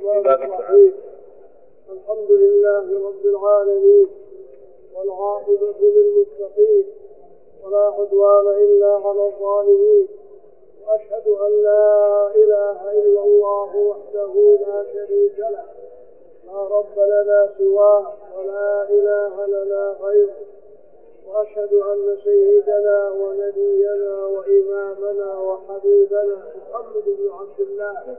باب الدعاء. الحمد لله رب العالمين والعاقبة للمتقين ولا عدوان إلا على الظالمين، وأشهد أن لا إله إلا الله وحده لا شريك له، لا رب لنا سواه ولا إله لنا غيره، وأشهد أن سيدنا ونبينا وإمامنا وحبيبنا محمد بن عبد الله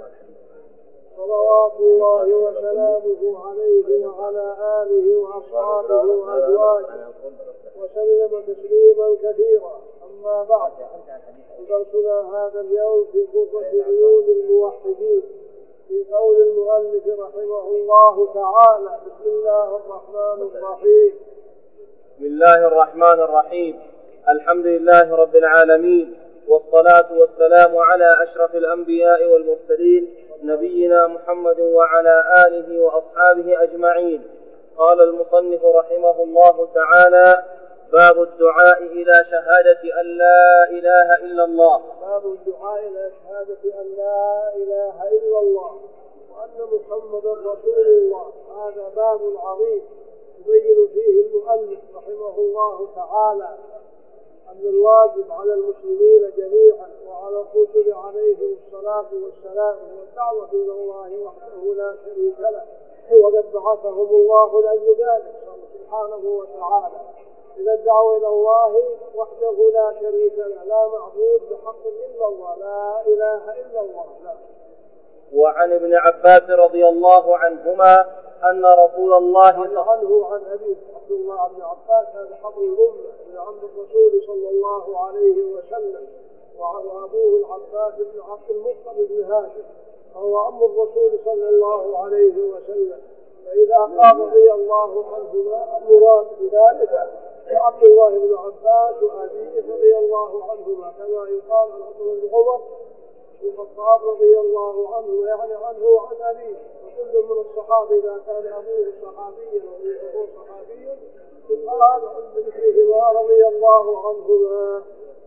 صلوات الله وسلامه عليه وعلى آله وأصحابه وأزواجه وسلم تسليما كثيرا. أما بعد، درسنا هذا اليوم في قصة عيون الموحدين في قول المؤلف رحمه الله تعالى: بسم الله الرحمن الرحيم. بسم الله الرحمن الرحيم. الحمد لله رب العالمين، والصلاة والسلام على أشرف الأنبياء والمرسلين نبينا محمد وعلى آله وأصحابه أجمعين. قال المصنف رحمه الله تعالى: باب الدعاء إلى شهادة أن لا إله إلا الله. باب الدعاء إلى شهادة أن لا إله إلا الله وأن محمدا رسول الله. هذا باب عظيم يبين فيه المؤلف رحمه الله تعالى أن الواجب على المسلمين جميعا وعلى الرسل عليهم الصلاة والسلام والدعوة إلى الله وحده لا شريك له، وقد بعثهم الله لأجل ذلك سبحانه وتعالى إلى الدعوة إلى الله وحده لا شريك له، لا معبود بحق إلا الله، لا إله إلا الله. لا. وعن ابن عباس رضي الله عنهما أن رسول الله عنه عن أبيه عبد الله بن عباس، هذا حبر الأمة من عم الرسول صلى الله عليه وسلم، وأبوه العباس بن عبد المطلب بن هاشم، وهو عم الرسول صلى الله عليه وسلم. فإذا قال رضي الله عنهما المراد بذلك عبد الله بن عباس وأبيه رضي الله عنهما، كما يقال عن عمر بن عمر الخطاب رضي الله عنه، يعني عنه وعن أبيه. وكل من الصحابة إذا كان أبوه صحابيا وأبوه صحابي يقال عن ابنهما رضي الله عنهما.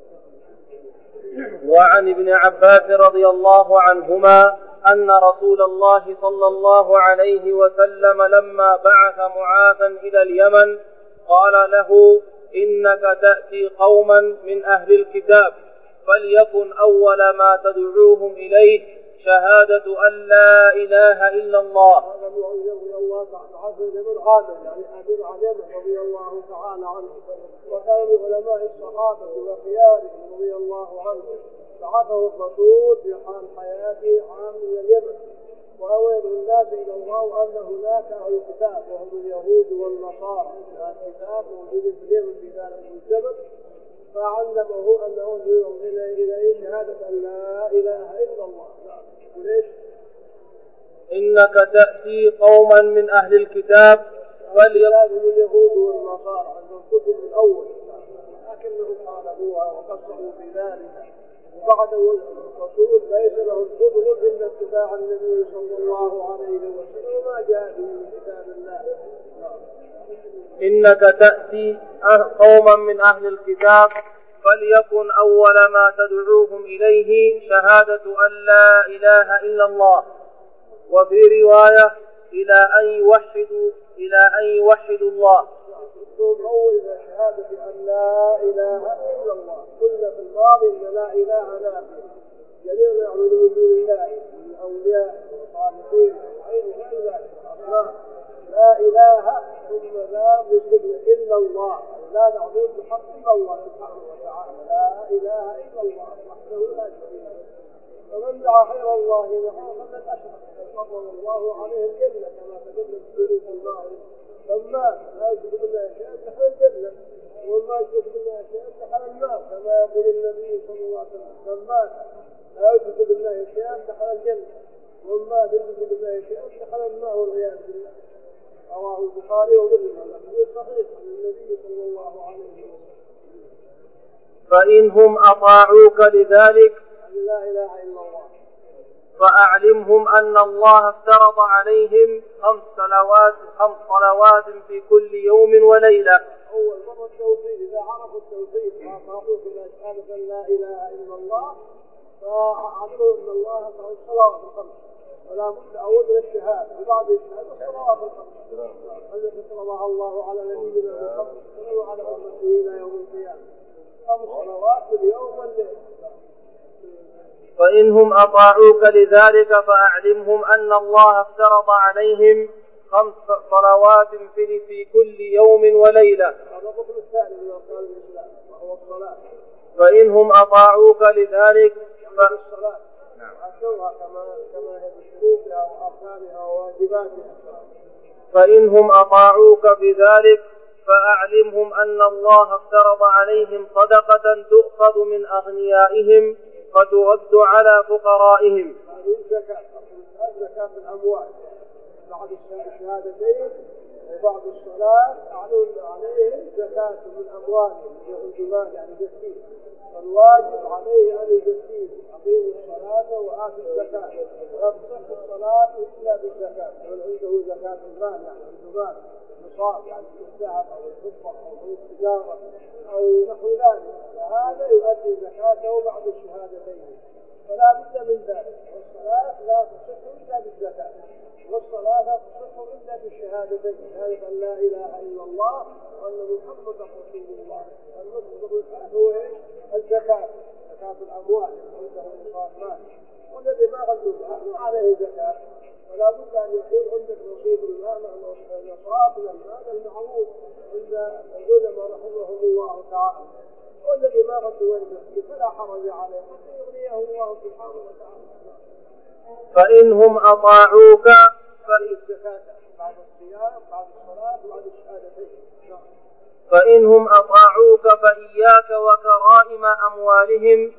وعن ابن عباس رضي الله عنهما أن رسول الله صلى الله عليه وسلم لما بعث معاذا إلى اليمن قال له: إنك تأتي قوما من أهل الكتاب، فليكن أول ما تدعوهم إليه شهادة أن لا إله إلا الله. هذا رضي الله تعالى بن عامر، يعني أبي عجبة رضي الله تعالى عنه، وكان من علماء الصحابة وخيارهم رضي الله عنه. بعثه الرسول في حال حياته عام من اليمن، وأوعد الناس إلى الله وأن هناك أهل الكتاب وهم اليهود والنصارى، الكتاب موجود في اليمن في ذلك الزمن، فعلمه أنه إليه شهادة أن لا إله إلا الله. وليش؟ إنك تأتي قوما من أهل الكتاب فليكن اليهود والنصارى عندهم كتب الأول، لكنهم قالبوها وقصروا في ذلك، وبعد الرسول ليس له القدر إلا اتباع النبي صلى الله عليه وسلم وما جاء به من كتاب الله. إنك تأتي قوما من أهل الكتاب، فليكن أول ما تدعوهم إليه شهادة أن لا إله إلا الله. وفي رواية إلى أن يوحدوا الله. أول شهادة أن لا إله إلا الله. قلنا في الماضي أن لا إله نافية، جميع ما يعبدون من دون الله من الأولياء والصالحين وغير ذلك أصنام، لا إله ثم لا نشرك إلا الله، لا نعبد بحق إلا الله سبحانه وتعالى، لا إله إلا الله وحده لا شريك له. فمن دعا غير الله فقد أشرك، فقد الله عليه الجنة كما تقدم في سورة المائدة. فما لا يشرك بالله شيئا دخل الجنة، وما يشرك بالله شيئا دخل النار، كما يقول النبي صلى الله عليه وسلم: فما لا يشرك بالله شيئا دخل الجنة، وما يشرك بالله شيئا دخل النار، والعياذ بالله. رواه البخاري ومسلم، الحديث صحيح عن النبي صلى الله عليه وسلم. فإنهم أطاعوك لذلك لا إله إلا الله، فأعلمهم أن الله افترض عليهم 5 صلوات في كل يوم وليلة. أول مرة التوحيد، إذا عرفوا التوحيد وأطاعوك إلى شهادة لا إله إلا الله، فأعلموا أن الله فرض الصلوات 5، فلا بد أول من الشهادة وبعد الشهادة الصلوات الخمس التي فرضها الله على نبينا محمد وعلى أمته إلى يوم القيامة 5 صلوات في اليوم والليل. فإنهم أطاعوك لذلك فأعلمهم أن الله افترض عليهم 5 صلوات في كل يوم وليلة. هذا الركن الثاني من أركان الإسلام وهو الصلاة. فإنهم أطاعوك لذلك الصلاة أدوها كما هي بشروطها وأركانها وواجباتها. فإنهم أطاعوك بذلك فأعلمهم أن الله افترض عليهم صدقة تؤخذ من أغنيائهم فترد على فقرائهم. هذه الزكاة الأموال بعد الشهادتين وبعد الصلاة أعلن عليهم زكاة من أموالهم يعود مال يعني زكية فالواجب عليه أن يزكيه أقيم الصلاة وآتي الزكاة ولا تصح الصلاة إلا بالزكاة من عنده زكاة المال يعني عنده مال نصاب يعني الذهب أو الفضة أو التجارة أو نحو ذلك فهذا يؤدي زكاته بعد الشهادتين فلا بد من ذلك. والصلاة لا تصح إلا بالزكاة والصلاة لا تصح إلا بالشهادتين شهادة أن لا إله إلا الله وأن محمدا رسول الله. المطلوب بالفعل هو الزكاة زكاة الأموال عنده نصاب مال والذي ما عنده ما عليه زكاة ولا بد أن يكون عندك نصيب المال نصاب من المال المعروف عند العلماء رحمهم الله تعالى والذي ما عنده فلا حرج عليه حتى يغنيه الله سبحانه وتعالى. فإنهم أطاعوك الزكاة بعد الصيام بعد الصلاة بعد الشهادتين. فإنهم أطاعوك فإياك وكرائم أموالهم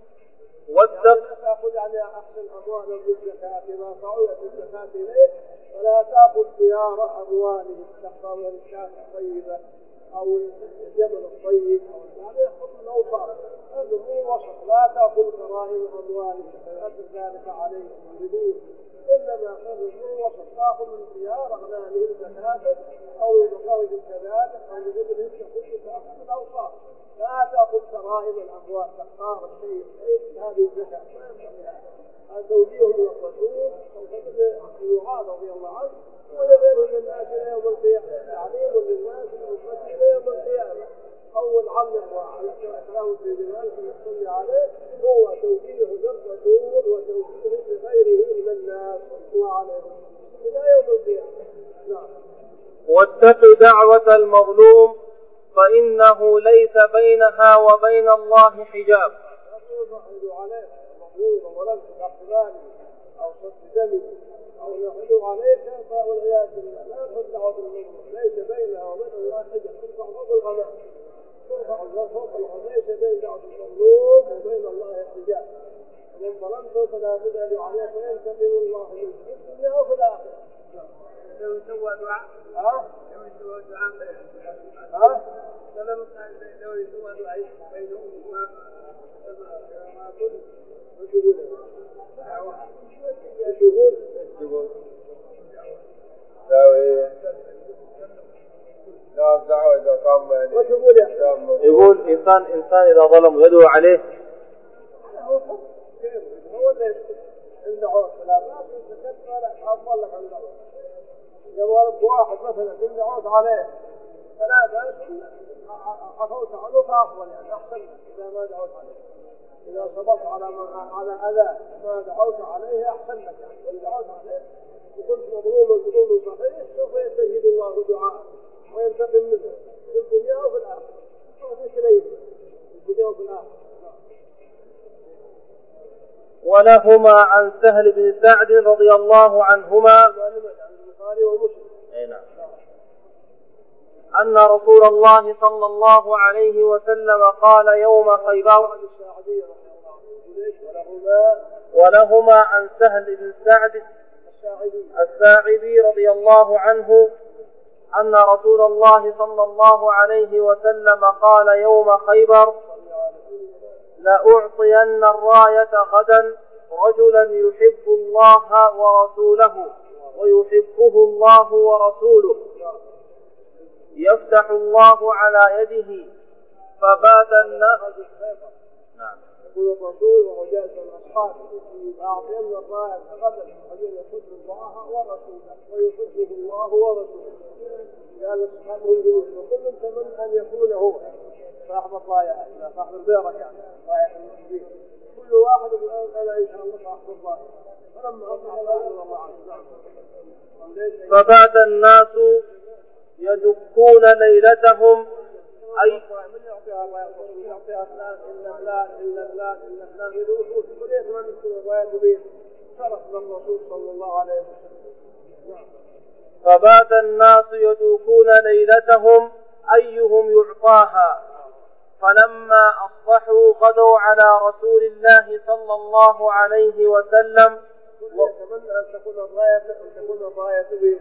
تأخذ على أحسن أموالهم بالزكاة إذا صعدت الزكاة إليه ولا تأخذ خيار أموالهم تختار من الشاة الطيبة أو الجبل الطيب أو يعني يأخذ الأوصاف هذا هو وسط لا تأخذ كرائم أموالهم فيأخذ ذلك عليهم بدين إنما أخذ من وسط تأخذ من خيار أغنامهم زكاة أو المخارج كذلك أو لجبلهم تأخذ تأخذ الأوصاف لا تأخذ كرائم الأموال تختار الشيء هذه الزكاة ما ينبغي هذا توجيه من الرسول وفضل معاذ رضي الله عنه ونبيه للناس إلى يوم القيامة تعليم للناس الأمة إلى يوم القيامة أول علم وعلى كلام في جمال يصلي عليه هو توجيه للرسول وتوجيه لغيره من الناس وعليهم إلى يوم القيامة. نعم. واتق دعوة المظلوم فإنه ليس بينها وبين الله حجاب. يقول عليك المظلوم ولم تقبله أو صد دمه أو يحل عليك والعياذ بالله لا تدعو بالمظلوم ليس بينها وبين الله حجاب ترفع فوق الغمام ترفع فوق الغمام ليس بين دعوة المظلوم وبين الله حجاب ومن ظلمته فلا تدعو عليك وينتقم الله منه في الدنيا وفي الآخرة. لو يسوى دعاء لو يسوى دعاء لو يسوى دعاء بينهم ما قلت وش يقول لا الدعوة إذا قام وش يقول يقول إنسان إذا ظلم يدعو عليه هو اللي عنده عوض لا ما تسكت ولا أفضل لك عن الله يضرب واحد مثلا عنده عوض عليه فلا بأس عفوت عنه فأفضل يعني أحسن إذا ما دعوت عليه إذا صبرت على أذى ما دعوت عليه أحسن لك يعني وإن دعوت عليه وكنت مظلوما ظلم صحيح سوف يستجيب الله دعاء وينتقم منه في الدنيا وفي الآخرة وفي كليه في الدنيا وفي الآخرة. ولهما عن سهل بن سعد رضي الله عنهما البخاري ومسلم أن رسول الله صلى الله عليه وسلم قال يوم خيبر ولهما عن سهل بن سعد الساعدي رضي الله عنه أن رسول الله صلى الله عليه وسلم قال يوم خيبر لأعطين الراية غدا رجلا يحب الله ورسوله ويحبه الله ورسوله يفتح الله على يده فبات الناس. نعم. يقول الرسول وهو جالس مع أصحابه أعطينا الراية غدا رجلا يحب الله ورسوله ويحبه الله ورسوله. قال أصحابه الجنود وكل يتمنى أن يكون هو صاحب الراية صاحب البيرة يعني راية المسلمين. كل واحد يقول أنا إن شاء الله صاحب الراية. فلما أصبح الله عنه فبات الناس يدكون ليلتهم أي من يعطيها فلان إلا فلان إلا فلان إلا فلان يدوخون كل يتمنى تكون الراية تبين شرف للرسول صلى الله عليه وسلم. فبات الناس يدوكون ليلتهم أيهم يعطاها. فلما أصبحوا غدوا على رسول الله صلى الله عليه وسلم ويتمنى أن تكون الراية بيده.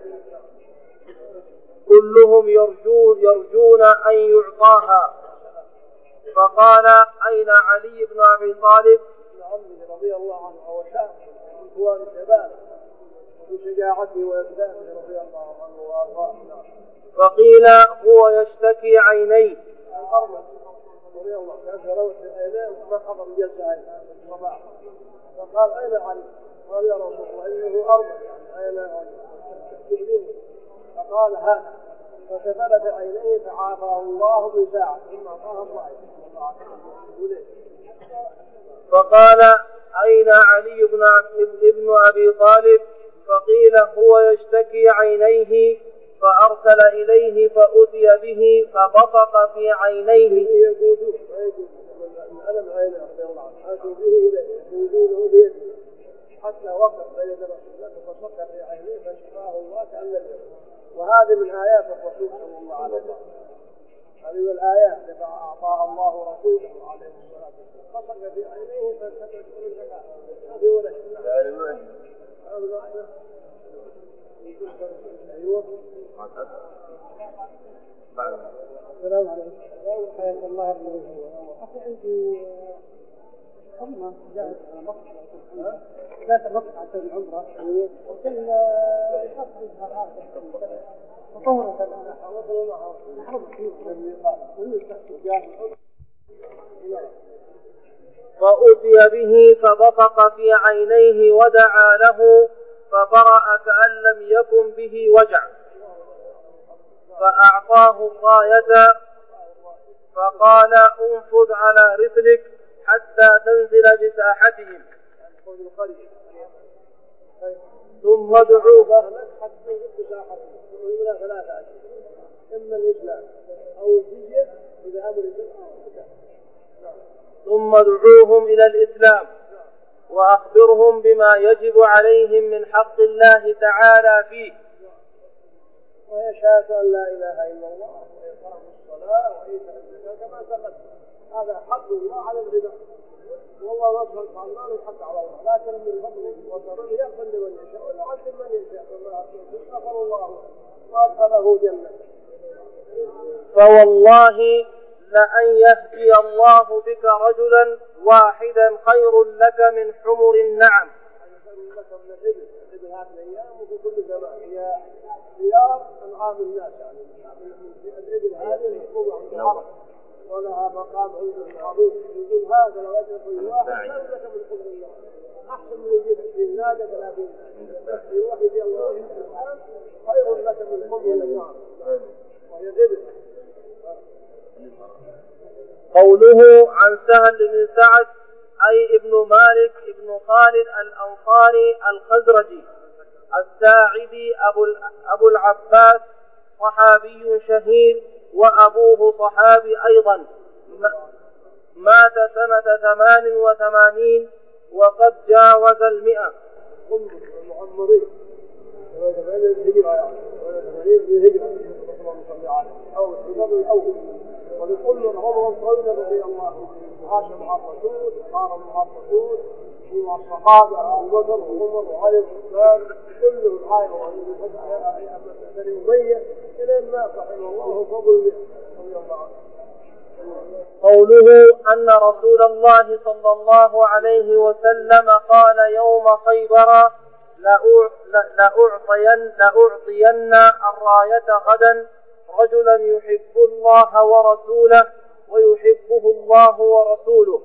كلهم يرجون أن يعطاها. فقال أين علي بن أبي طالب؟ ابن عمه رضي الله عنه هو شاب من كبار الشباب بشجاعته وإبداعه رضي الله عنه وأرضاه. فقيل هو يشتكي عينيه. الأرض رضي الله عنه كان روت عينيه وما حضر الجلسة هذه الصباح. فقال أين علي؟ قال يا رسول الله إنه أرض يعني أين علي؟ فقال هذا فسفل بعينيه فعافاه الله بساعة ثم أعطاه الرأي. فقال أين علي ابن أبي طالب؟ فقيل هو يشتكي عينيه. فأرسل إليه فأتي به فبصق في عينيه. حتى وقف بين رسول الله فبصق في عينيه فشفاه الله كأن لم يكن. وهذه من آيات الرسول صلى الله عليه وسلم. هذه من الآيات التي أعطاها الله رسوله عليه الصلاة والسلام. بصق في عينيه فانتهت من الزكاة. هذه ولا شيء. أيوه. السلام عليكم. حياك الله أخي عندي أمة جاءت مقطع ذات مقطع العمرة وكان يحفظها هذا وطورت الآن فأتي به فبصق في عينيه ودعا له فبرأ كأن لم يكن به وجع. فأعطاه الراية فقال انفذ على رسلك حتى تنزل بساحتهم ثم ادعوه. إما الإسلام أو الجزية إذا أمر ثم ادعوهم إلى الإسلام وأخبرهم بما يجب عليهم من حق الله تعالى فيه. ويشهد أن لا إله إلا الله وإقام الصلاة وإيتاء الزكاة كما تقدم. هذا حق الله على العباد والله سبحانه وتعالى الحق على الله لكن من فضله وكرمه يغفر لمن يشاء ويعذب من يشاء غفر الله وأدخله جنة. فوالله لأن يهدي الله بك رجلا واحدا خير لك من حمر النعم. خير لك من الإبل هذه الأيام وفي كل زمان هي خيار أنعام الناس يعني الإبل هذه المفروضة عند العرب ولها مقام عند عظيم. يقول هذا لو أجرك الواحد خير لك من حمر النعم أحسن من يجيب 20 ناقة 30 يروح يجي الله الإسلام خير لك من حمر النعم وهي الإبل. قوله عن سهل بن سعد أي ابن مالك ابن خالد الأنصاري الخزرجي الساعدي أبو العباس صحابي شهير وأبوه صحابي أيضا مات سنة 88 وقد جاوز 100. المعمرين ولكل عمر طويل رضي الله عنه عاش مع الرسول صار مع الرسول ومع الصحابة أبو بكر وعمر وعلي وعثمان كلهم عاشوا بني أمية إلى الناس رحمه الله فوق 100 رضي الله عنه. قوله أن رسول الله صلى الله عليه وسلم قال يوم خيبر لأعطين الراية غدا رجلا يحب الله ورسوله ويحبه الله ورسوله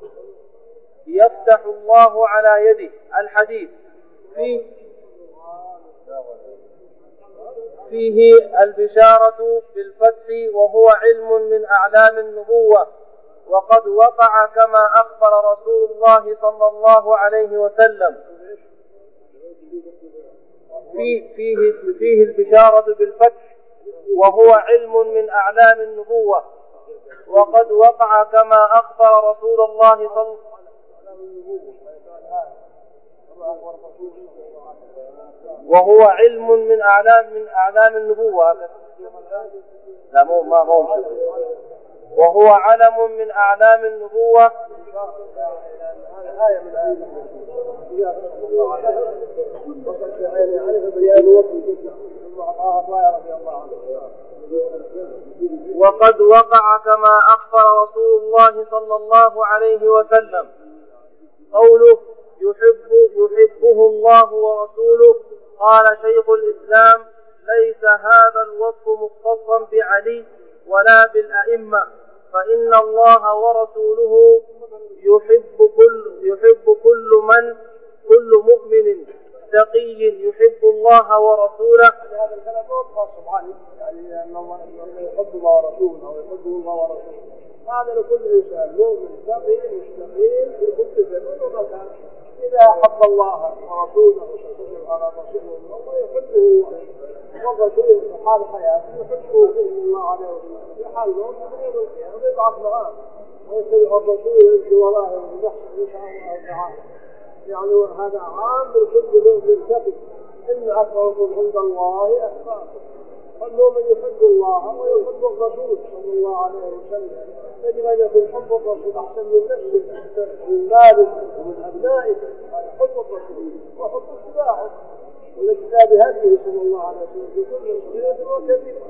يفتح الله على يده. الحديث فيه فيه البشارة بالفتح وهو علم من أعلام النبوة، وقد وقع كما أخبر رسول الله صلى الله عليه وسلم. فيه البشارة بالفتح وهو علم من أعلام النبوة، وقد وقع كما أخبر رسول الله صلى الله عليه وسلم. وهو علم من أعلام النبوة. لا ما وهو علم من أعلام النبوة. وقد وقع كما أخبر رسول الله صلى الله عليه وسلم قوله يحبه الله ورسوله. قال شيخ الإسلام: ليس هذا الوصف مختصا بعلي ولا بالأئمة، فإن الله ورسوله يحب كل مؤمن تقي يحب الله ورسوله. هذا الكلام هو خاص بعلي، يعني أن الله يحب الله ورسوله أو يحبه الله ورسوله، هذا لكل إنسان مؤمن تقي مستقيم في كل زمان ومكان. إذا أحب الله ورسوله على رسوله الله يحبه، والرسول في حال حياته يحبه صلى الله عليه وسلم، في حال موته يوم القيامة يبعث معاه ويتبع الرسول يمشي وراه ويحسن إن شاء الله تعالى. يعني هذا عام لكل مؤمن تقي. إن أكرمكم عند الله أتقاكم. فالمؤمن يحب الله ويحب الرسول صلى الله عليه وسلم. يجب أن يكون حب الرسول أحسن من نفسه ومن مالك ومن أبنائك. هذا حب الرسول وحب اتباعه والاقتداء بهديه صلى الله عليه وسلم في كل صغيرة وكبيرة.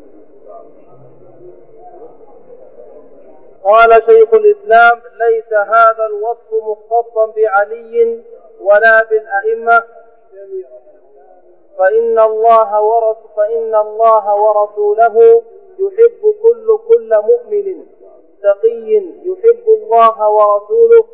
قال شيخ الإسلام: ليس هذا الوصف مختصا بعلي ولا بالأئمة، فإن الله ورسوله يحب كل مؤمن تقي يحب الله ورسوله،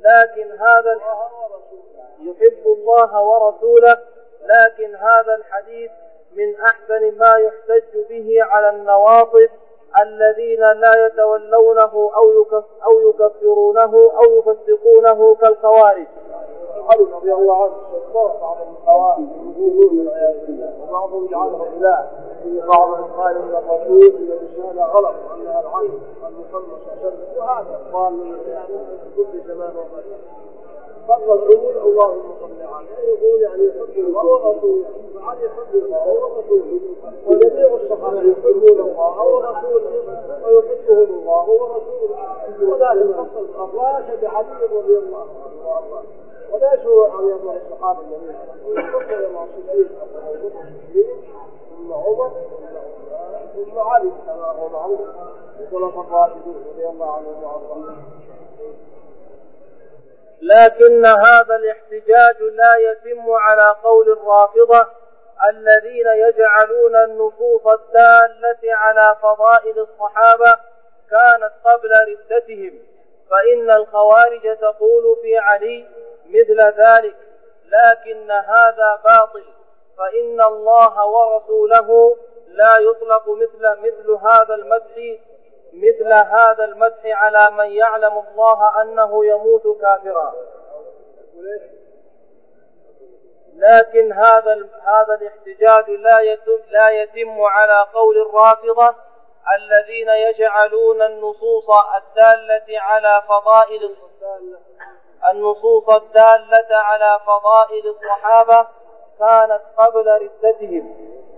لكن هذا الحديث من أحسن ما يحتج به على النواصب الذين لا يتولونه أو يكفرونه أو يفسقونه كالخوارج. علي رضي الله عنه استغفر بعض الخوارج يقولون والعياذ بالله، وبعضهم جعله إله، بعضهم قال إن الرسول إن الرسالة غلط وأنها العين عن محمد صلى الله عليه وسلم، وهذا قال يعني في كل زمان ومكان. فالرسول اللهم صل عليه يقول يعني يحب الله ورسوله، فعلي يحب الله ورسوله، وجميع الصحابة يحبون الله ورسوله ويحبهم الله ورسوله. وذلك خص الخواص بعلي رضي الله عنه، ولا شو عن يضع الصحابة جميعا، ويحب مع الصديق ثم عمر ثم علي كما هو معروف، وخلفاء الراشدين رضي الله عنهم وارضاهم. لكن هذا الاحتجاج لا يتم على قول الرافضة الذين يجعلون النصوص الدالة على فضائل الصحابة كانت قبل ردتهم، فإن الخوارج تقول في علي مثل ذلك، لكن هذا باطل، فإن الله ورسوله لا يطلق مثل هذا المدح على من يعلم الله أنه يموت كافرا. لكن هذا الاحتجاج لا يتم على قول الرافضة الذين يجعلون النصوص الدالة على فضائل الصحابة كانت قبل ردتهم.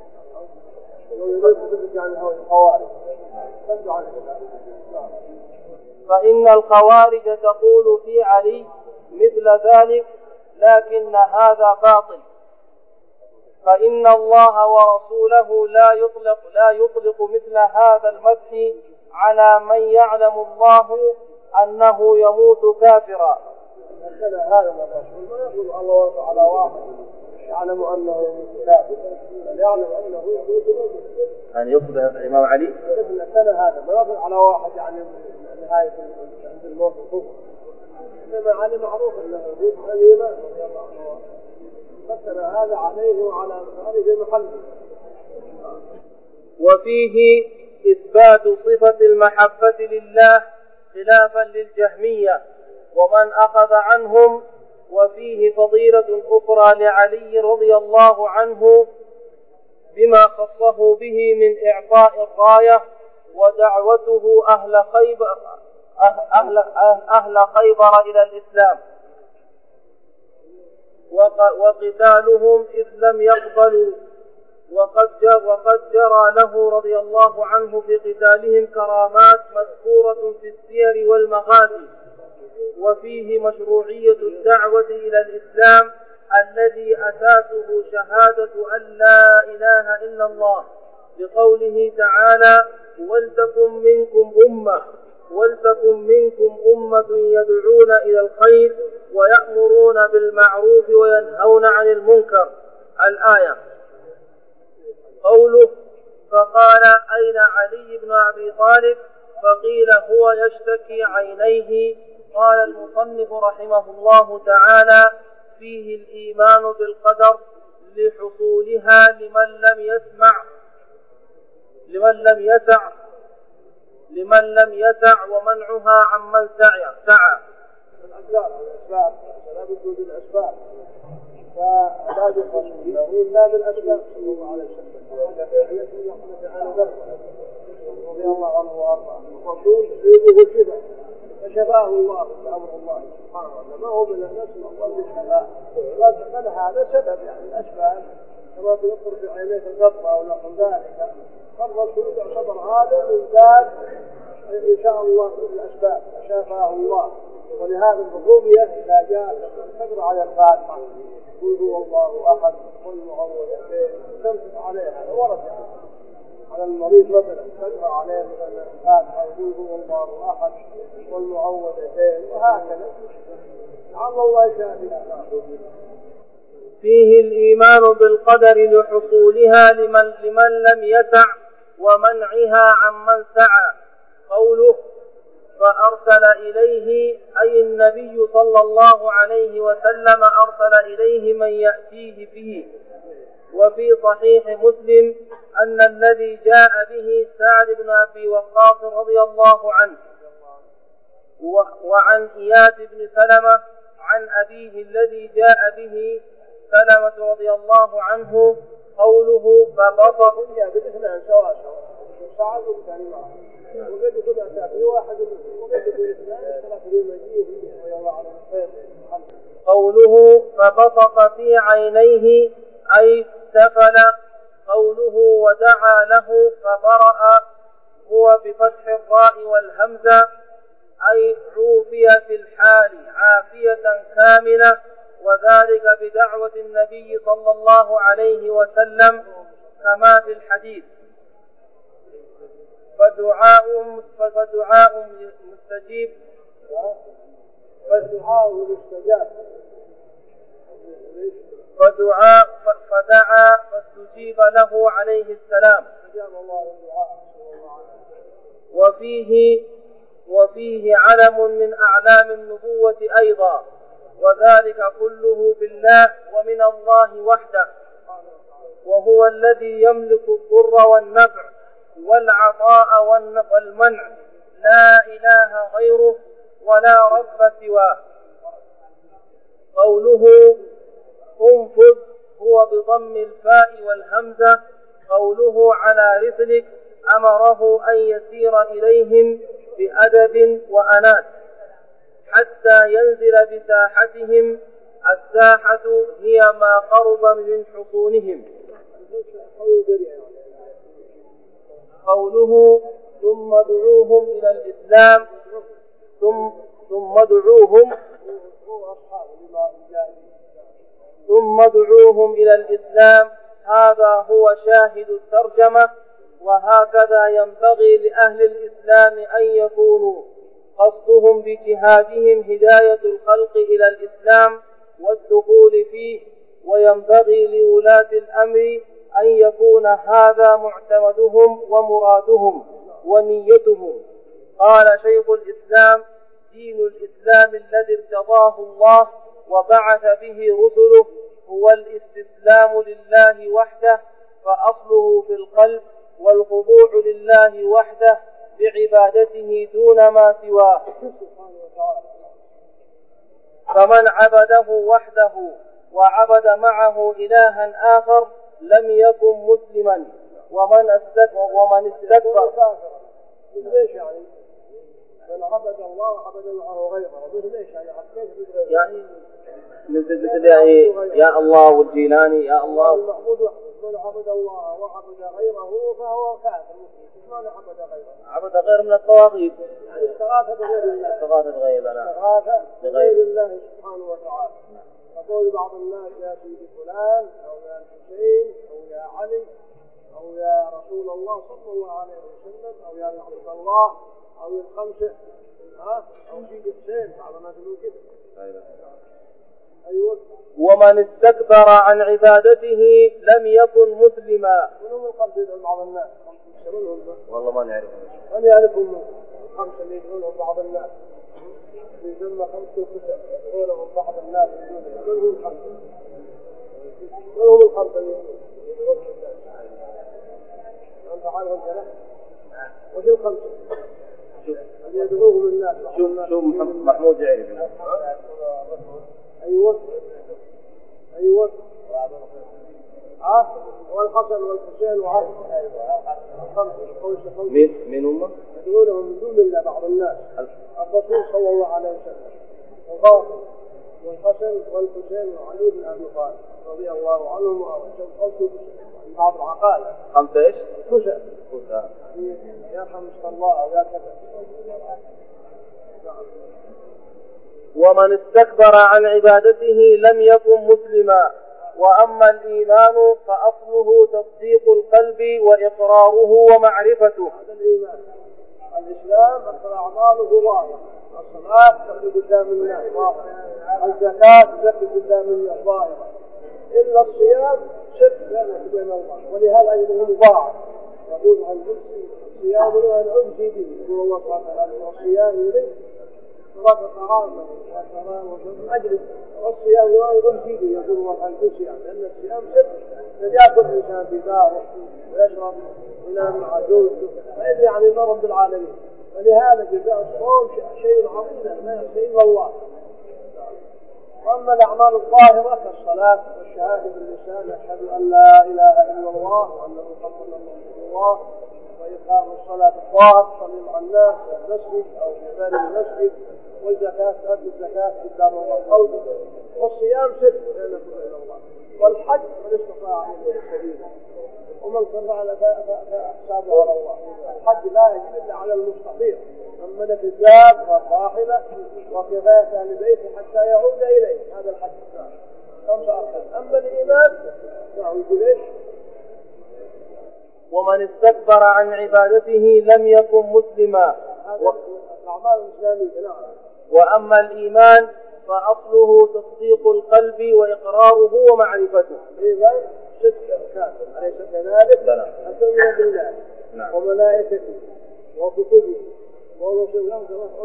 فإن الخوارج تقول في علي مثل ذلك، لكن هذا باطل، فإن الله ورسوله لا يطلق مثل هذا المدح على من يعلم الله أنه يموت كافرا. هذا الرسول ما يقول الله على واحد يعلم أنه يموت كافرا، بل يعلم أنه يموت مؤمن. يعني يقصد الإمام علي هذا ما يقول على واحد يعني نهاية عند الموت الكفر، إنما علي معروف أنه يموت الإيمان رضي الله عنه. فكر هذا عليه وعلى أمثاله في محله. وفيه إثبات صفة المحبة لله خلافا للجهمية ومن أخذ عنهم. وفيه فضيلة أخرى لعلي رضي الله عنه بما خصه به من إعطاء الراية ودعوته أهل خيبر إلى الإسلام وقتالهم إذ لم يقبلوا. وقد جرى له رضي الله عنه في قتالهم كرامات مذكورة في السير والمغازي. وفيه مشروعية الدعوة إلى الإسلام الذي أساسه شهادة أن لا إله إلا الله، لقوله تعالى: ولتكن منكم أمة يدعون إلى الخير ويأمرون بالمعروف وينهون عن المنكر. الآية. قوله: فقال: أين علي بن أبي طالب؟ فقيل: هو يشتكي عينيه. قال المصنف رحمه الله تعالى: فيه الإيمان بالقدر لحصولها لمن لم يسع ومنعها عمن سعى. الأسباب لا بد من الأسباب، فلا يقصد له إلا بالأسباب صلى الله عليه وسلم. رضي الله عنه وأرضاه الرسول يريده شفاء فشفاه الله بأمر الله سبحانه وتعالى، ما هو من نسمع الله بالشفاء، بل هذا سبب يعني الأسباب كما تذكر في عينيك القطرة أو نحو ذلك. فالرسول يعتبر هذا من باب إن شاء الله الأسباب فشفاه الله. ولهذا الربوبية إذا جاء تقرأ على الفاتحة قل هو الله أحد قل معوذتين تمسك عليها ورد على المريض مثلا تقرأ عليه مثلا الفاتحة قل هو الله أحد قل معوذتين وهكذا لعل الله يشافي. فيه الإيمان بالقدر لحصولها لمن لم يسع ومنعها عمن سعى. قوله: فأرسل إليه أي النبي صلى الله عليه وسلم أرسل إليه من يأتيه به. وفي صحيح مسلم أن الذي جاء به سعد بن أبي وقاص رضي الله عنه. وعن إياس بن سلمة عن أبيه الذي جاء به سلمة رضي الله عنه قوله: فبسط بالاثنين سواء سعد والثاني معه وقد يكون أتى واحد وقد يكون اثنان اشترك بمجيئه رضي الله عنه. قوله: فبسط في عينيه أي سفل. قوله: ودعا له فبرأ هو بفتح الراء والهمزة أي عوفي في الحال عافية كاملة، وذلك بدعوة النبي صلى الله عليه وسلم كما في الحديث. فدعاء مستجيب فدعا فاستجيب له عليه السلام. وفيه علم من أعلام النبوة أيضا، وذلك كله بالله ومن الله وحده، وهو الذي يملك الضر والنفع والعطاء والمنع، لا إله غيره ولا رب سواه. قوله: انفذ هو بضم الفاء والهمزة. قوله: على رسلك أمره أن يسير إليهم بأدب وأنات حتى ينزل بساحتهم. الساحة هي ما قرب من حصونهم. قوله: ثم ادعوهم إلى الإسلام ثم ادعوهم إلى الإسلام. هذا هو شاهد الترجمة، وهكذا ينبغي لأهل الإسلام أن يكونوا. قصدهم بجهادهم هداية الخلق إلى الإسلام والدخول فيه، وينبغي لولاة الأمر أن يكون هذا معتمدهم ومرادهم ونيتهم. قال شيخ الإسلام: دين الإسلام الذي ارتضاه الله وبعث به رسله هو الاستسلام لله وحده فأصله في القلب، والخضوع لله وحده بعبادته دون ما سواه. فمن عبده وحده وعبد معه إلها آخر لم يكن مسلما، ومن استكبر. ليش يعني؟ من عبد الله وعبد معه غيره، ليش يعني مثل يا الله والجيلاني يا الله. المعبود وحده، من عبد الله وعبد غيره فهو كافر. ما عبد غيره؟ عبد غير من الطواغيت، يعني استغاثة بغير الله. استغاثة بغير الله. استغاثة بغير الله سبحانه وتعالى. يقول بعض الناس يا سيدي فلان أو يا الحسين أو يا علي أو يا رسول الله صلى الله عليه وسلم أو يا عبد الله أو الخمسة أو سيدي حسين. بعض الناس يقول كده. أيوة. ومن استكبر عن عبادته لم يكن مسلما. منهم الخمسة بعض الناس والله ما نعرف. من يعرفهم الخمسة اللي يقولهم بعض الناس يسمى خمسة الخسر، يقولهم بعض الناس يقولهم الخمسة. منهم الخمسة اللي يقولهم أنت عارفهم كذا؟ وش الخمسة؟ اللي يدعوهم الناس. شوف محمود يعرف. أيوة أيوة. والحسن والحسين وعلي. مين هم؟ يدعونهم من دون الله بعض الناس. الرسول صلى الله عليه وسلم وغافر والحسن والحسين وعلي بن أبي طالب رضي الله عنهم وأرضهم بعض العقائد. خمسة إيش؟ خسأ. يا خمسة الله أو يا كذا. ومن استكبر عن عبادته لم يكن مسلما. وأما الإيمان فأصله تصديق القلب وإقراره ومعرفته. هذا الإيمان. الإسلام أكثر أعماله ظاهرة. الصلاة تصلي قدام الناس ظاهرة. الزكاة تزكي قدام الناس ظاهرة. إلا الصيام شرك بينك وبين الله، ولهذا أيضا مضاعف. يقول عن الصيام له أن أنجي به، يقول الله سبحانه وتعالى الصيام يريد صلاة الطعام وشرب أجلس، والصيام له أن أنجي به، يقول الله عن الصيام، لأن الصيام شرك. يأكل الإنسان في داره ويشرب وينام مع زوجته، فإذا يعني الله رب العالمين. ولهذا جزاء الصوم شيء عظيم لا يحصي إلا الله. وأما الأعمال الظاهرة كالصلاة والشهادة باللسان أشهد أن لا إله إلا الله وأن محمدا رسول الله، وإقام الصلاة الظاهر تصلي مع الناس في المسجد أو في غير المسجد، والزكاة تؤدي الزكاة قدام الله قلبه، والصيام ست بينك وبين الله، والحج من استطاع إليه سبيلا، ومن فعل فحسابه على الله. الحج لا يجب إلا على المستطيع، من ملك الزاد والراحلة وكفاية أهل بيته حتى يعود إليه، هذا الحج. خمسة أركان. أما الإيمان يقول إيش؟ ومن استكبر عن عبادته لم يكن مسلما. الأعمال الإسلامية. نعم. وأما الإيمان فأصله تصديق القلب وإقراره ومعرفته. الإيمان ست أركان، أليس كذلك؟ أن تؤمن بالله وملائكته وكتبه ورسله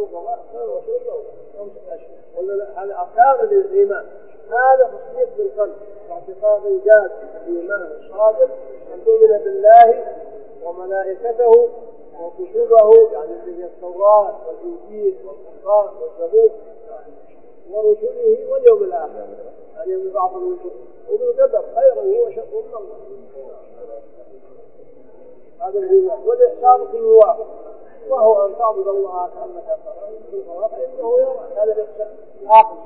هذا أركان الإيمان. هذا تصديق بالقلب واعتقاد جاد الإيمان الصادق، أن تؤمن بالله وملائكته وكتبه، يعني في التوراة والإنجيل والقرآن والزبور، ورسله واليوم الآخر، يعني من بعض الرسل، وبالقدر خيره وشره من الله. هذا الإيمان. والإحسان في الواقع، وهو أن تعبد الله كأنك تراه فإنه يراك. هذا الإحسان عاقل.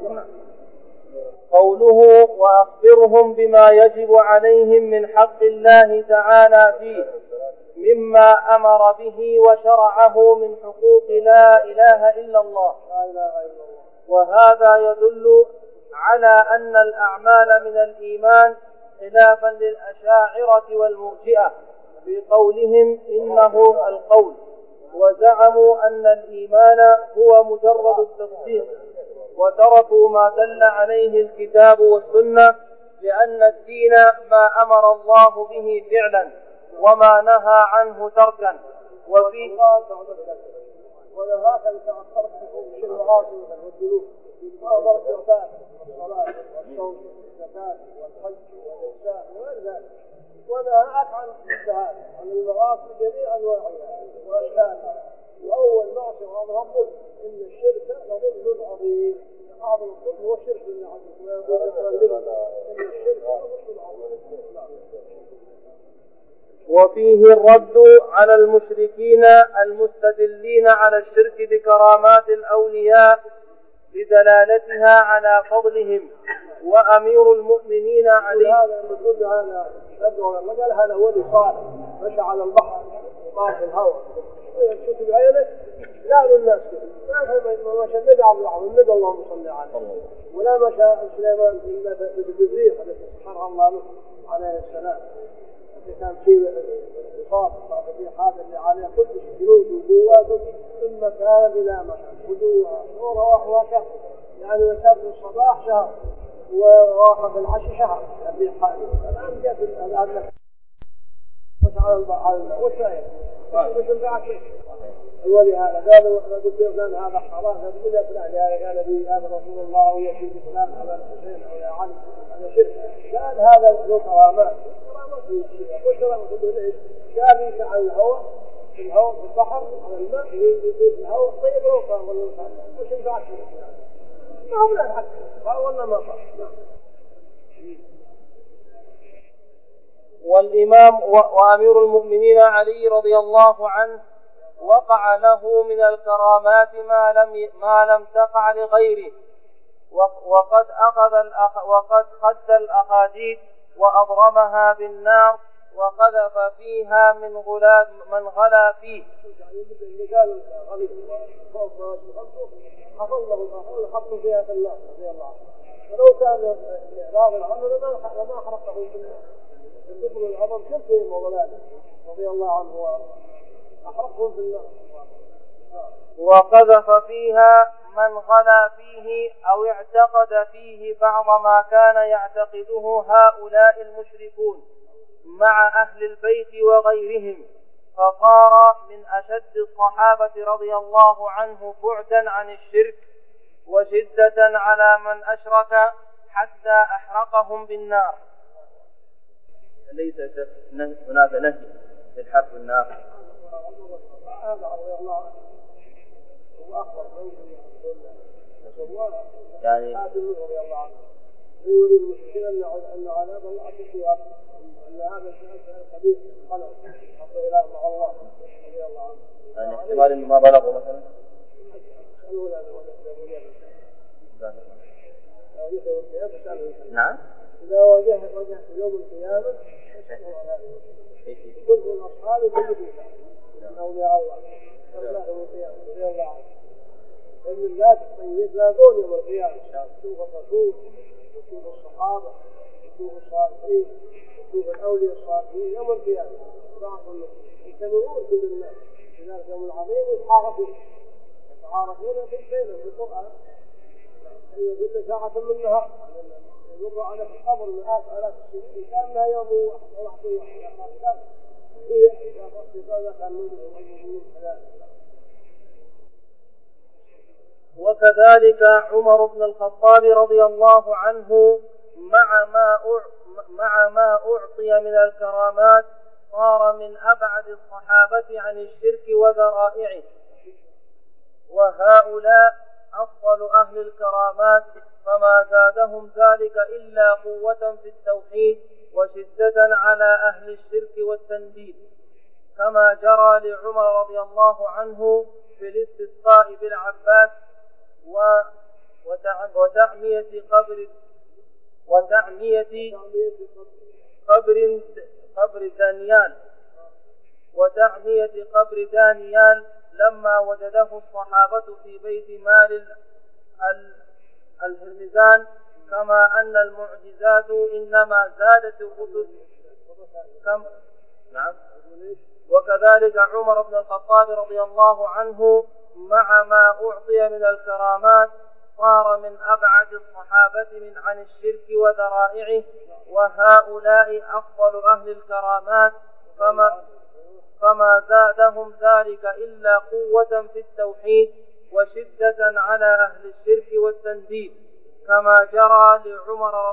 قوله وأخبرهم بما يجب عليهم من حق الله تعالى فيه مما أمر به وشرعه من حقوق لا إله إلا الله. وهذا يدل على أن الأعمال من الإيمان خلافا للأشاعرة والمرجئة في قولهم إنه القول، وزعموا أن الإيمان هو مجرد التصديق، وتركوا ما دل عليه الكتاب والسنة، لأن الدين ما أمر الله به فعلا وما نهى عنه تركا. ونهاك أن تأخرت في المعاصي والذنوب وأمرك بالصلاة والصوم والزكاة والحج والإحسان وغير ذلك، ونهاك عن الجهاد عن المعاصي جميع أنواعها وأشكالها. وأول معصية وأعظم ظلم إن الشرك لظلم عظيم، أعظم الظلم هو الشرك بالله عز وجل، ويقول إن الشرك لظلم عظيم. وفيه الرد على المشركين المستدلين على الشرك بكرامات الأولياء بدلالتها على فضلهم. وأمير المؤمنين علي هذا يقول هذا قال هذا ولي صالح مشى على البحر طار في الهواء شوف بعينك، قالوا الناس كذا ما مشى النبي عبد العظيم النبي اللهم صل عليه، ولا مشى سليمان بالريح التي سخرها الله له عليه السلام، كان في إصابة هذا اللي عليه كل جنود وقوات ثم كان بلا مكان هدوءها وروح وشهر، يعني مسافة الصباح شهر وراحة في العشي شهر الريح هذه. الآن جاءت الآن مش على البحر وش رأيك؟ مش البعث الولي هذا قالوا قلت فلان هذا حرام، قال لا فلان قال لي هذا رسول الله ويأتي بفلان على الحسين أو يا علي هذا شرك. قال هذا ذو كرامات وش رأيك؟ ليش؟ قال يمشي على الهواء في الهواء في البحر على الماء يجي في الهواء طيب روحه ولا وش البعث؟ ما هو لا الحق والله ما صار. والإمام وأمير المؤمنين علي رضي الله عنه وقع له من الكرامات ما لم تقع لغيره، وقد خد الأخاديد وأضرمها بالنار وقذف فيها من غلا فيه. حطوا فيها في الله رضي الله عنه، ولو كان راضي عنه لما حرقه في النار. الكبر العظم كلهم وضلاله رضي الله عنه وأحرقهم في النار. وقذف فيها من غلا فيه أو اعتقد فيه بعض ما كان يعتقده هؤلاء المشركون مع أهل البيت وغيرهم، فصار من أشد الصحابة رضي الله عنه بعدا عن الشرك وشدة على من أشرك حتى أحرقهم بالنار. ليس هناك نهي في الحرق بالنار. يعني يريد المشركين أن عذاب الله أشد وأكثر، أن هذا الشيء الكبير خلق حتى إله مع الله رضي الله عنه. يعني احتمال إنه ما بلغوا مثلا. نعم. إذا واجه يوم القيامة كل الأصحاب يجدون من أولياء الله رضي الله عنه. لأن الناس الطيبين يتلاقون يوم القيامة، يشوف الرسول يشوف الصحابة يشوف الصالحين يشوف الأولياء الصالحين يوم القيامة بعضهم يجتمعون كل الناس في ذلك اليوم العظيم ويتعارفون في بينهم في القرآن كل ساعة من نهار يمر على في القبر مئات آلاف السنين كأنها يوم واحد هي كان من وكذلك عمر بن الخطاب رضي الله عنه مع ما أعطي من الكرامات صار من أبعد الصحابة عن الشرك وذرائعه، وهؤلاء أفضل أهل الكرامات، فما زادهم ذلك إلا قوة في التوحيد وشدة على أهل الشرك والتنديد، كما جرى لعمر رضي الله عنه في الاستسقاء بالعباس وتعمية قبر دانيال لما وجده الصحابة في بيت مال الهرمزان، كما أن المعجزات إنما زادت الرسل نعم. وكذلك عمر بن الخطاب رضي الله عنه مع ما أعطي من الكرامات صار من أبعد الصحابة عن الشرك وذرائعه، وهؤلاء أفضل أهل الكرامات، فما زادهم ذلك إلا قوة في التوحيد وشدة على أهل الشرك والتنديد، كما جرى لعمر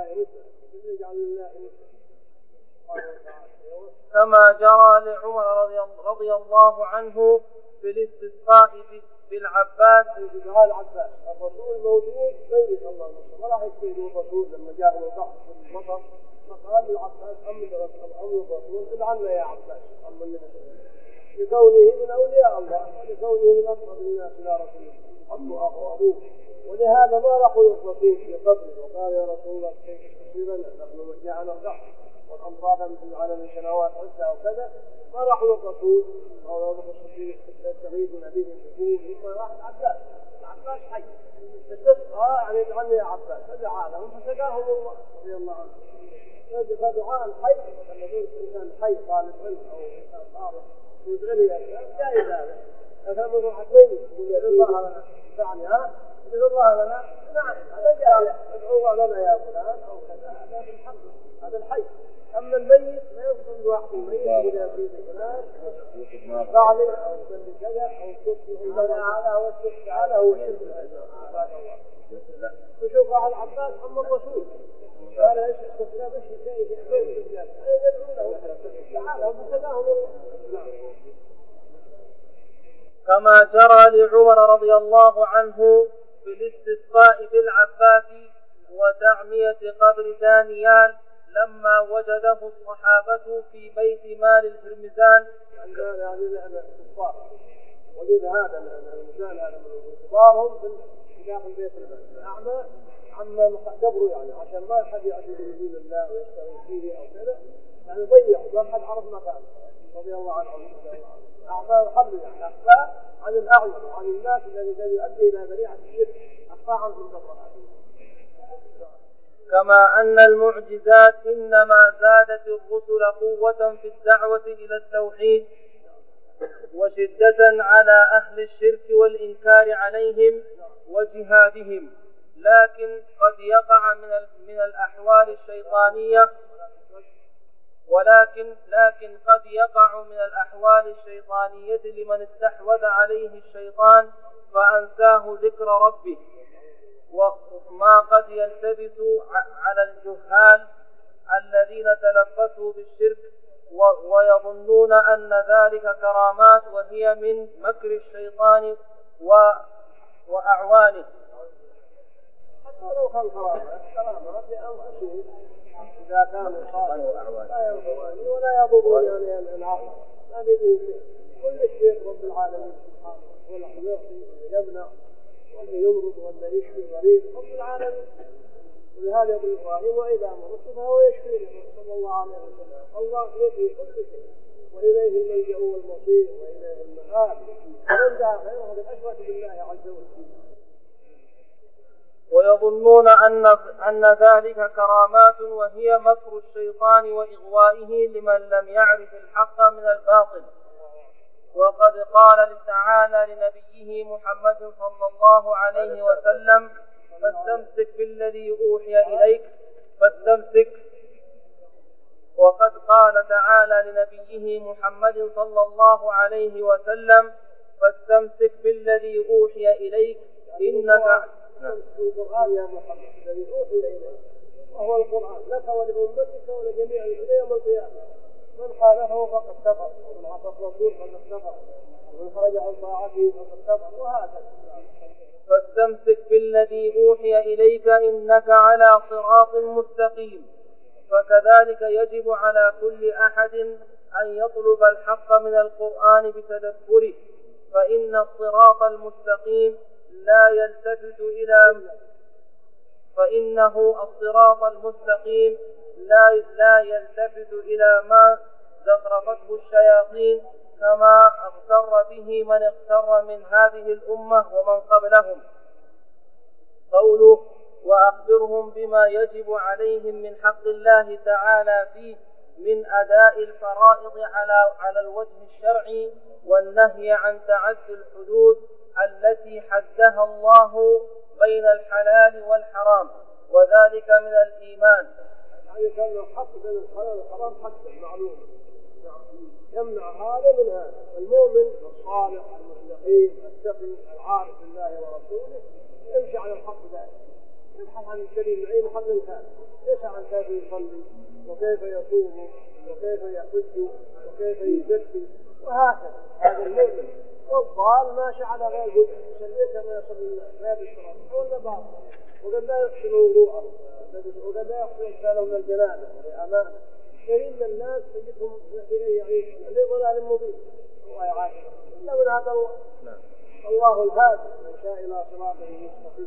رضي الله عنه في الاستسقاء بالعباس. الرسول موجود ميت الله المصطفى، ما راح يستهدوا الرسول لما جاء الضغط في المطر، فقال للعباس أمن الرسول خذ عنا يا عباس أمن لكونه من أولياء الله ولكونه من أقرب الناس إلى رسول الله أبوه، ولهذا ما راحوا للرسول في قبره وقال يا رسول الله كيف تصيرنا نحن جاءنا الضغط والأمراض مثل من سنوات عدة أو كذا، ما راحوا للرسول أو يوضح الصديق يستغيثون به الرسول، ثم راح العباس حي تستسقى يعني ادعني يا عباس، فدعا لهم فسقاهم الله رضي الله عنه. فدعاء الحي لما يقول الإنسان حي طالب علم أو إنسان طالب ويدعي جائز هذا، لكن مثل حكمين يقول يا الله لنا دعني يقول الله لنا نعم هذا جائز، ادعو الله لنا يا فلان أو كذا، هذا في الحق هذا الحي. أما الميت ما يمكن واحد الميت يقول يا سيدي فلان فعلي أو سلي كذا أو تصلح هذا هو الشرك، هذا هو الشرك. فشوف واحد العباس أما الرسول قال ايش استثناء مش شيء كيف يدعو له تعالى فسداهم الله. كما جرى لعمر رضي الله عنه في الاستسقاء بالعباس ودعمية قبر دانيال لما وجده الصحابة في بيت مال الهرمزان. وجد هذا المزال هذا من كبارهم في داخل بيت المال أعمى عما قبره، يعني عشان ما حد يعبد من دون الله ويشتغل فيه أو كذا، يعني ضيعوا ما حد عرف مكانه رضي الله عنه. أعمى حل يعني أخفى عن الأعمى وعن الناس الذي كان يؤدي إلى ذريعة الشرك، أخفى عنهم النظر. كما أن المعجزات إنما زادت الرسل قوة في الدعوة إلى التوحيد وشدة على أهل الشرك والإنكار عليهم وجهادهم، لكن قد يقع من الأحوال الشيطانية لكن قد يقع من الأحوال الشيطانية لمن استحوذ عليه الشيطان فأنساه ذكر ربه، وما قد يلتبس على الجهال الذين تلبسوا بالشرك ويظنون أن ذلك كرامات وهي من مكر الشيطان وأعوانه. حتى لو كان كرامات لأنفسهم إذا كانوا صالحين لا ينفعون ولا يضرون يعني العقل، ما بيدهم شيء. كل شيء رب العالمين سبحانه ولا يعطي ولا يمنع ولا يمرض ولا يشفي مريض، رب العالمين. ولهذا يقول إبراهيم وإذا مرضت فهو يشفيني صلى الله عليه وسلم. الله يدري كل شيء وإليه الملجأ والمصير وإليه المآب، ومن دعا غيره فقد أشرك بالله عز وجل. ويظنون أن ذلك كرامات وهي مكر الشيطان وإغوائه لمن لم يعرف الحق من الباطل. وقد قال تعالى لنبيه محمد صلى الله عليه وسلم فاستمسك بالذي أوحي إليك وقد قال تعالى لنبيه محمد صلى الله عليه وسلم فاستمسك بالذي أوحي إليك إنك القرآن يا محمد الذي أوحي إليك وهو القرآن لك ولأمتك ولجميع المسلمين يوم القيامة. من خالفه فقد كفر ومن عصى الرسول فقد كفر ومن خرج عن طاعته فقد كفر وهكذا. فاستمسك بالذي أوحي إليك إنك على صراط مستقيم. فكذلك يجب على كل أحد أن يطلب الحق من القرآن بتدبره، فإن الصراط المستقيم لا يلتفت إلى ما زخرفته الشياطين كما اغتر به من اغتر من هذه الأمة ومن قبلهم. قوله وأخبرهم بما يجب عليهم من حق الله تعالى فيه من أداء الفرائض على الوجه الشرعي والنهي عن تعدي الحدود التي حدها الله بين الحلال والحرام، وذلك من الإيمان. يعني كان الحق بين الحلال والحرام حد معلوم، يمنع هذا من هذا. المؤمن الصالح المتقي التقي العارف بالله ورسوله يمشي على الحق ذلك، يبحث عن الدليل من أي محل كان، يسعى عن كيف يصلي وكيف يصوم وكيف يحج وكيف يزكي وهكذا. هذا المؤمن. والضال ماشي على غير هدى، يصلي كما يصلي الناس، لا بالصلاة ولا باطل، وقد لا يحسن وضوءه، وقد لا يحسن إرساله من الجنابة لأمانة. كثير من الناس تجدهم يعيشون لضلال مبين، الله يعافي إلا من هذا الله. الله الهادي من شاء إلى صراط مستقيم.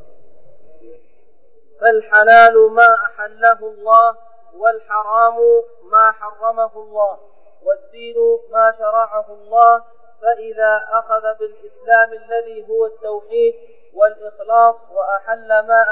فالحلال ما أحله الله، والحرام ما حرمه الله، والدين ما شرعه الله. فإذا أخذ بالإسلام الذي هو التوحيد والإخلاص وأحل ما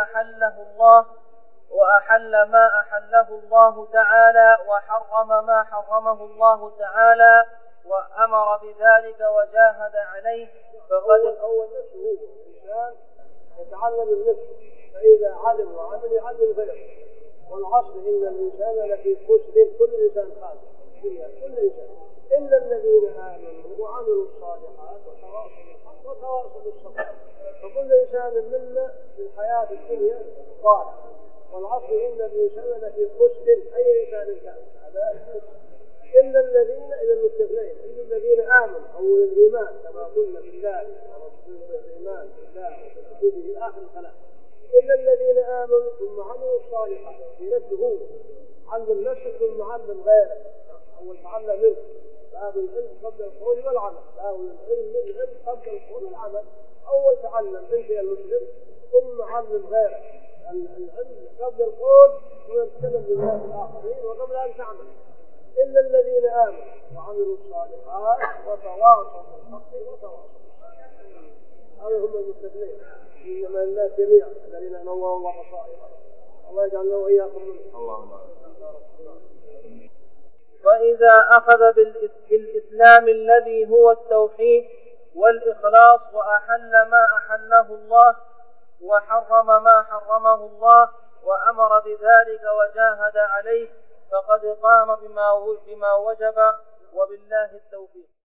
أحله الله تعالى وحرم ما حرمه الله تعالى وأمر بذلك وجاهد عليه، فقد أول نفسه هو الإنسان يتعلم النفس، فإذا علم وعمل يعلم غيره. والعصر إن الإنسان لفي خسر، كل إنسان خاسر، كل إنسان إلا الذين آمنوا وعملوا الصالحات وتواصوا بالحق وتواصوا بالصبر. فكل إنسان منا في الحياة الدنيا ضال. والعصر إن الإنسان لفي خسر، أي إنسان كان هذا إلا الذين إلى المستثنين، إلا الذين آمنوا أو الإيمان كما قلنا بالله ورسوله، الإيمان بالله ورسوله إلى آخر الكلام. إلا الذين آمنوا ثم عملوا الصالحات في نفسه هو، علم نفسه ثم علم غيره، أول تعلم منه. باب العلم قبل القول والعمل، باب العلم قبل القول والعمل. أول تعلم أنت يا المسلم ثم علم غيرك. العلم قبل القول ويتكلم بالناس الآخرين وقبل أن تعمل. إلا الذين آمنوا وعملوا الصالحات وتواصوا بالحق وتواصوا. هذا هم المستثنين، إنما الناس جميعا الذين نوروا الله بصائرهم. الله يجعلنا وإياكم منهم. اللهم آمين. وإذا أخذ بالإسلام الذي هو التوحيد والإخلاص وأحل ما أحله الله وحرم ما حرمه الله وأمر بذلك وجاهد عليه، فقد قام بما وجب، وبالله التوفيق.